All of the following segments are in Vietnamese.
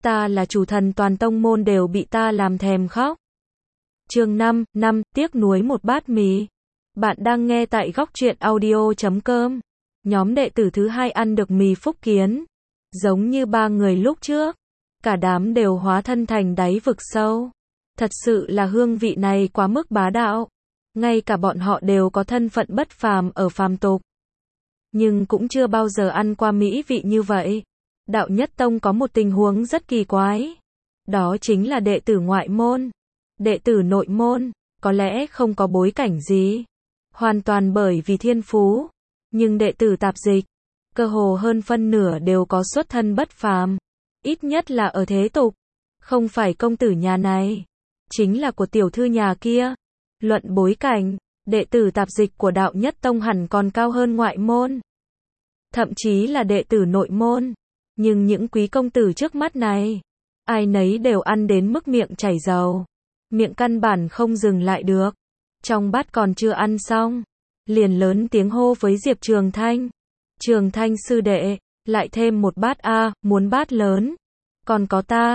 ta là chủ thần toàn tông môn đều bị ta làm thèm khóc. Chương 5, tiếc nuối một bát mì. Bạn đang nghe tại góc truyện audio.com. Nhóm đệ tử thứ hai ăn được mì Phúc Kiến. Giống như ba người lúc trước. Cả đám đều hóa thân thành đáy vực sâu. Thật sự là hương vị này quá mức bá đạo. Ngay cả bọn họ đều có thân phận bất phàm ở phàm tục. Nhưng cũng chưa bao giờ ăn qua mỹ vị như vậy. Đạo Nhất Tông có một tình huống rất kỳ quái. Đó chính là đệ tử ngoại môn. Đệ tử nội môn, có lẽ không có bối cảnh gì. Hoàn toàn bởi vì thiên phú. Nhưng đệ tử tạp dịch, cơ hồ hơn phân nửa đều có xuất thân bất phàm. Ít nhất là ở thế tục. Không phải công tử nhà này. Chính là của tiểu thư nhà kia. Luận bối cảnh, đệ tử tạp dịch của Đạo Nhất Tông hẳn còn cao hơn ngoại môn. Thậm chí là đệ tử nội môn. Nhưng những quý công tử trước mắt này, ai nấy đều ăn đến mức miệng chảy dầu. Miệng căn bản không dừng lại được. Trong bát còn chưa ăn xong, liền lớn tiếng hô với Diệp Trường Thanh. Trường Thanh sư đệ, lại thêm một bát a, muốn bát lớn. Còn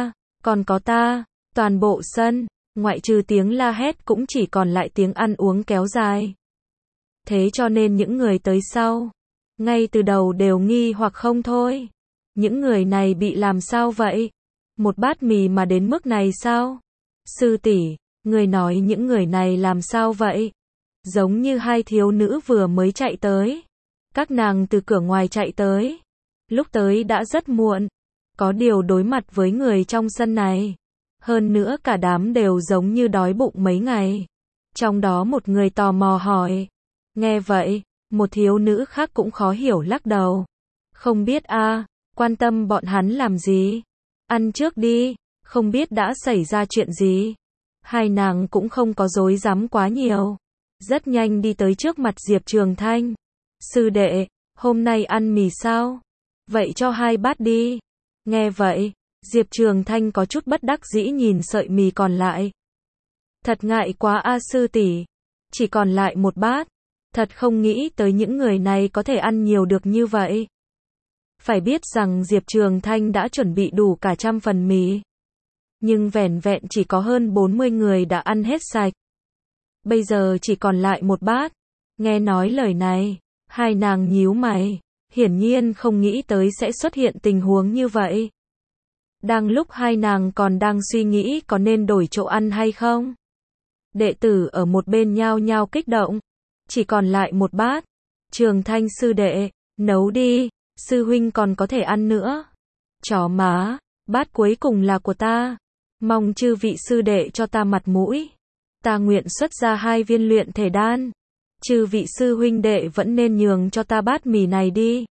có ta, toàn bộ sân, ngoại trừ tiếng la hét cũng chỉ còn lại tiếng ăn uống kéo dài. Thế cho nên những người tới sau, ngay từ đầu đều nghi hoặc không thôi. Những người này bị làm sao vậy? Một bát mì mà đến mức này sao? Sư tỷ, người nói những người này làm sao vậy? Giống như hai thiếu nữ vừa mới chạy tới. Các nàng từ cửa ngoài chạy tới. Lúc tới đã rất muộn. Có điều đối mặt với người trong sân này. Hơn nữa cả đám đều giống như đói bụng mấy ngày. Trong đó một người tò mò hỏi. Nghe vậy, một thiếu nữ khác cũng khó hiểu lắc đầu. Không biết a, quan tâm bọn hắn làm gì? Ăn trước đi, không biết đã xảy ra chuyện gì. Hai nàng cũng không có dối dám quá nhiều. Rất nhanh đi tới trước mặt Diệp Trường Thanh. Sư đệ, hôm nay ăn mì sao? Vậy cho 2 bát đi. Nghe vậy, Diệp Trường Thanh có chút bất đắc dĩ nhìn sợi mì còn lại. Thật ngại quá a sư tỷ, chỉ còn lại 1 bát. Thật không nghĩ tới những người này có thể ăn nhiều được như vậy. Phải biết rằng Diệp Trường Thanh đã chuẩn bị đủ cả 100 phần mì. Nhưng vẻn vẹn chỉ có hơn 40 người đã ăn hết sạch. Bây giờ chỉ còn lại 1 bát. Nghe nói lời này, hai nàng nhíu mày. Hiển nhiên không nghĩ tới sẽ xuất hiện tình huống như vậy. Đang lúc hai nàng còn đang suy nghĩ có nên đổi chỗ ăn hay không. Đệ tử ở một bên nhao nhao kích động. Chỉ còn lại 1 bát. Trường Thanh sư đệ, nấu đi. Sư huynh còn có thể ăn nữa. Chó má, bát cuối cùng là của ta. Mong chư vị sư đệ cho ta mặt mũi. Ta nguyện xuất ra 2 viên luyện thể đan. Chư vị sư huynh đệ vẫn nên nhường cho ta bát mì này đi.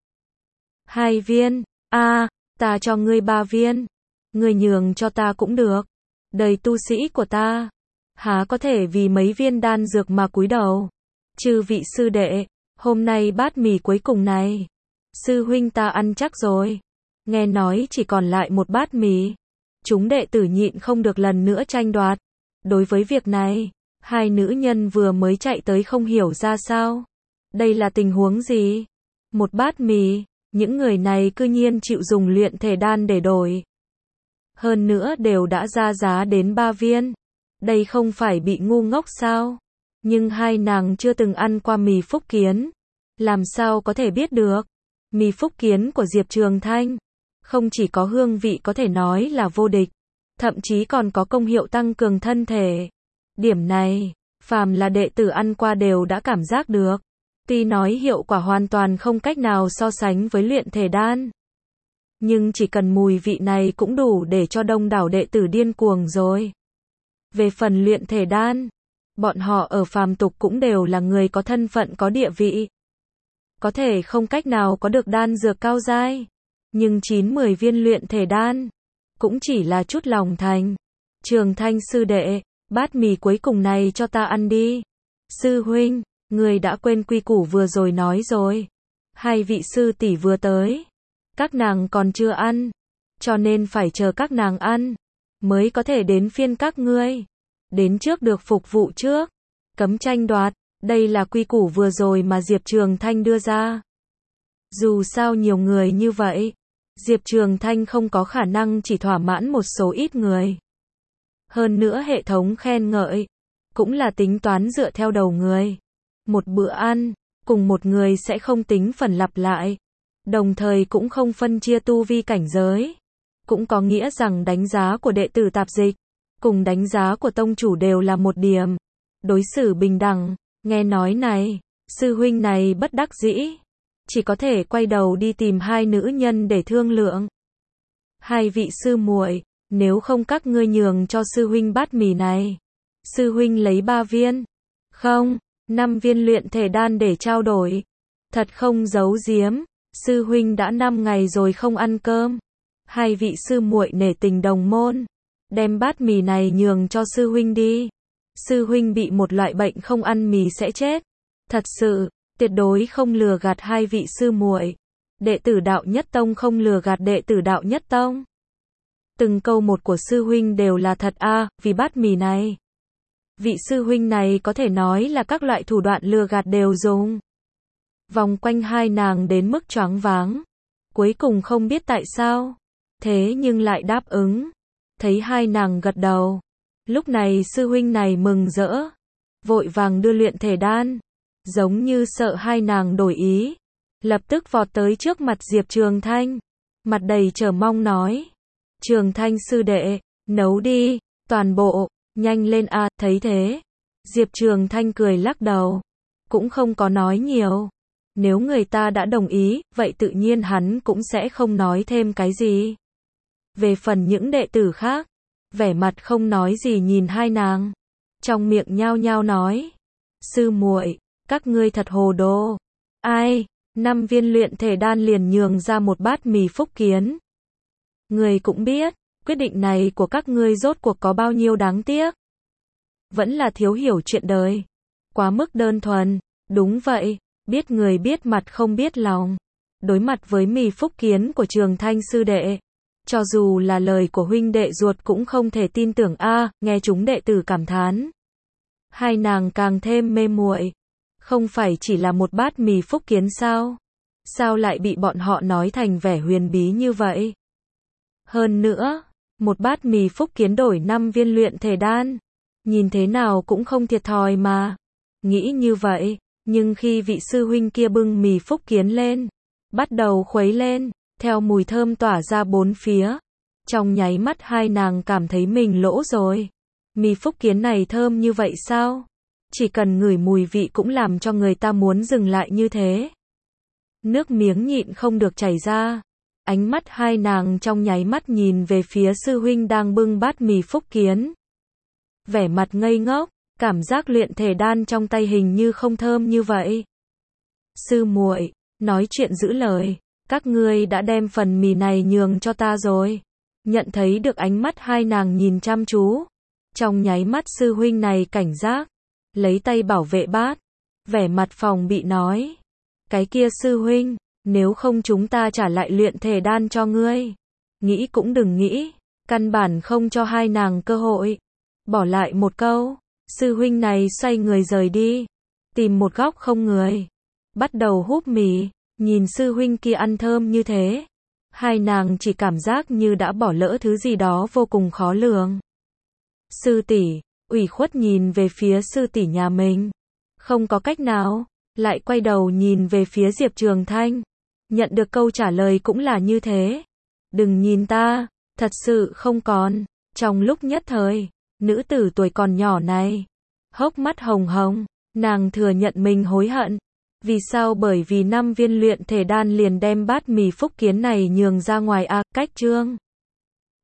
2 viên, ta cho ngươi 3 viên. Ngươi nhường cho ta cũng được. Đời tu sĩ của ta, há có thể vì mấy viên đan dược mà cúi đầu. Chư vị sư đệ, hôm nay bát mì cuối cùng này, sư huynh ta ăn chắc rồi. Nghe nói chỉ còn lại 1 bát mì. Chúng đệ tử nhịn không được lần nữa tranh đoạt. Đối với việc này, hai nữ nhân vừa mới chạy tới không hiểu ra sao. Đây là tình huống gì? 1 bát mì, những người này cư nhiên chịu dùng luyện thể đan để đổi. Hơn nữa đều đã ra giá đến 3 viên. Đây không phải bị ngu ngốc sao? Nhưng hai nàng chưa từng ăn qua mì Phúc Kiến. Làm sao có thể biết được? Mì Phúc Kiến của Diệp Trường Thanh không chỉ có hương vị có thể nói là vô địch, thậm chí còn có công hiệu tăng cường thân thể. Điểm này, phàm là đệ tử ăn qua đều đã cảm giác được. Tuy nói hiệu quả hoàn toàn không cách nào so sánh với luyện thể đan. Nhưng chỉ cần mùi vị này cũng đủ để cho đông đảo đệ tử điên cuồng rồi. Về phần luyện thể đan, bọn họ ở phàm tục cũng đều là người có thân phận có địa vị. Có thể không cách nào có được đan dược cao giai. Nhưng 9-10 viên luyện thể đan cũng chỉ là chút lòng thành. Trường Thanh sư đệ, bát mì cuối cùng này cho ta ăn đi. Sư huynh, người đã quên quy củ vừa rồi nói rồi. 2 vị sư tỷ vừa tới, các nàng còn chưa ăn, cho nên phải chờ các nàng ăn mới có thể đến phiên các ngươi. Đến trước được phục vụ trước. Cấm tranh đoạt, đây là quy củ vừa rồi mà Diệp Trường Thanh đưa ra. Dù sao nhiều người như vậy, Diệp Trường Thanh không có khả năng chỉ thỏa mãn một số ít người. Hơn nữa hệ thống khen ngợi, cũng là tính toán dựa theo đầu người. Một bữa ăn, cùng một người sẽ không tính phần lặp lại. Đồng thời cũng không phân chia tu vi cảnh giới. Cũng có nghĩa rằng đánh giá của đệ tử tạp dịch, cùng đánh giá của tông chủ đều là một điểm. Đối xử bình đẳng, nghe nói này, sư huynh này bất đắc dĩ. Chỉ có thể quay đầu đi tìm hai nữ nhân để thương lượng. Hai vị sư muội, nếu không các ngươi nhường cho sư huynh bát mì này. Sư huynh lấy 3 viên. Không, 5 viên luyện thể đan để trao đổi. Thật không giấu giếm, sư huynh đã 5 ngày rồi không ăn cơm. Hai vị sư muội nể tình đồng môn, đem bát mì này nhường cho sư huynh đi. Sư huynh bị một loại bệnh không ăn mì sẽ chết. Thật sự, tuyệt đối không lừa gạt hai vị sư muội. Đệ tử Đạo Nhất Tông không lừa gạt đệ tử Đạo Nhất Tông. Từng câu một của sư huynh đều là thật a, vì bát mì này. Vị sư huynh này có thể nói là các loại thủ đoạn lừa gạt đều dùng. Vòng quanh hai nàng đến mức choáng váng. Cuối cùng không biết tại sao, thế nhưng lại đáp ứng. Thấy hai nàng gật đầu. Lúc này sư huynh này mừng rỡ, vội vàng đưa luyện thể đan, giống như sợ hai nàng đổi ý. Lập tức vọt tới trước mặt Diệp Trường Thanh, mặt đầy chờ mong nói. Trường Thanh sư đệ, nấu đi, toàn bộ, nhanh lên a. Thấy thế, Diệp Trường Thanh cười lắc đầu, cũng không có nói nhiều. Nếu người ta đã đồng ý, vậy tự nhiên hắn cũng sẽ không nói thêm cái gì. Về phần những đệ tử khác, vẻ mặt không nói gì nhìn hai nàng, trong miệng nhao nhao nói. Sư muội, các ngươi thật hồ đồ. Ai, 5 viên luyện thể đan liền nhường ra một bát mì phúc kiến. Người cũng biết, quyết định này của các ngươi rốt cuộc có bao nhiêu đáng tiếc. Vẫn là thiếu hiểu chuyện đời. Quá mức đơn thuần. Đúng vậy, biết người biết mặt không biết lòng. Đối mặt với mì phúc kiến của Trường Thanh sư đệ, cho dù là lời của huynh đệ ruột cũng không thể tin tưởng a. Nghe chúng đệ tử cảm thán. Hai nàng càng thêm mê muội. Không phải chỉ là một bát mì phúc kiến sao? Sao lại bị bọn họ nói thành vẻ huyền bí như vậy? Hơn nữa, một bát mì phúc kiến đổi 5 viên luyện thể đan. Nhìn thế nào cũng không thiệt thòi mà. Nghĩ như vậy, nhưng khi vị sư huynh kia bưng mì phúc kiến lên, bắt đầu khuấy lên, theo mùi thơm tỏa ra bốn phía. Trong nháy mắt hai nàng cảm thấy mình lỗ rồi. Mì phúc kiến này thơm như vậy sao? Chỉ cần ngửi mùi vị cũng làm cho người ta muốn dừng lại như thế. Nước miếng nhịn không được chảy ra. Ánh mắt hai nàng trong nháy mắt nhìn về phía sư huynh đang bưng bát mì phúc kiến. Vẻ mặt ngây ngốc, cảm giác luyện thể đan trong tay hình như không thơm như vậy. Sư muội, nói chuyện giữ lời, các ngươi đã đem phần mì này nhường cho ta rồi. Nhận thấy được ánh mắt hai nàng nhìn chăm chú. Trong nháy mắt sư huynh này cảnh giác, lấy tay bảo vệ bát, vẻ mặt phòng bị nói. Cái kia sư huynh, nếu không chúng ta trả lại luyện thể đan cho ngươi. Nghĩ cũng đừng nghĩ, căn bản không cho hai nàng cơ hội. Bỏ lại một câu, sư huynh này xoay người rời đi, tìm một góc không người, bắt đầu húp mì, nhìn sư huynh kia ăn thơm như thế. Hai nàng chỉ cảm giác như đã bỏ lỡ thứ gì đó vô cùng khó lường. Sư tỷ, ủy khuất nhìn về phía sư tỷ nhà mình. Không có cách nào, lại quay đầu nhìn về phía Diệp Trường Thanh. Nhận được câu trả lời cũng là như thế. Đừng nhìn ta, thật sự không còn. Trong lúc nhất thời, nữ tử tuổi còn nhỏ này, hốc mắt hồng hồng, nàng thừa nhận mình hối hận. Vì sao? Bởi vì 5 viên luyện thể đan liền đem bát mì phúc kiến này nhường ra ngoài a. Cách chương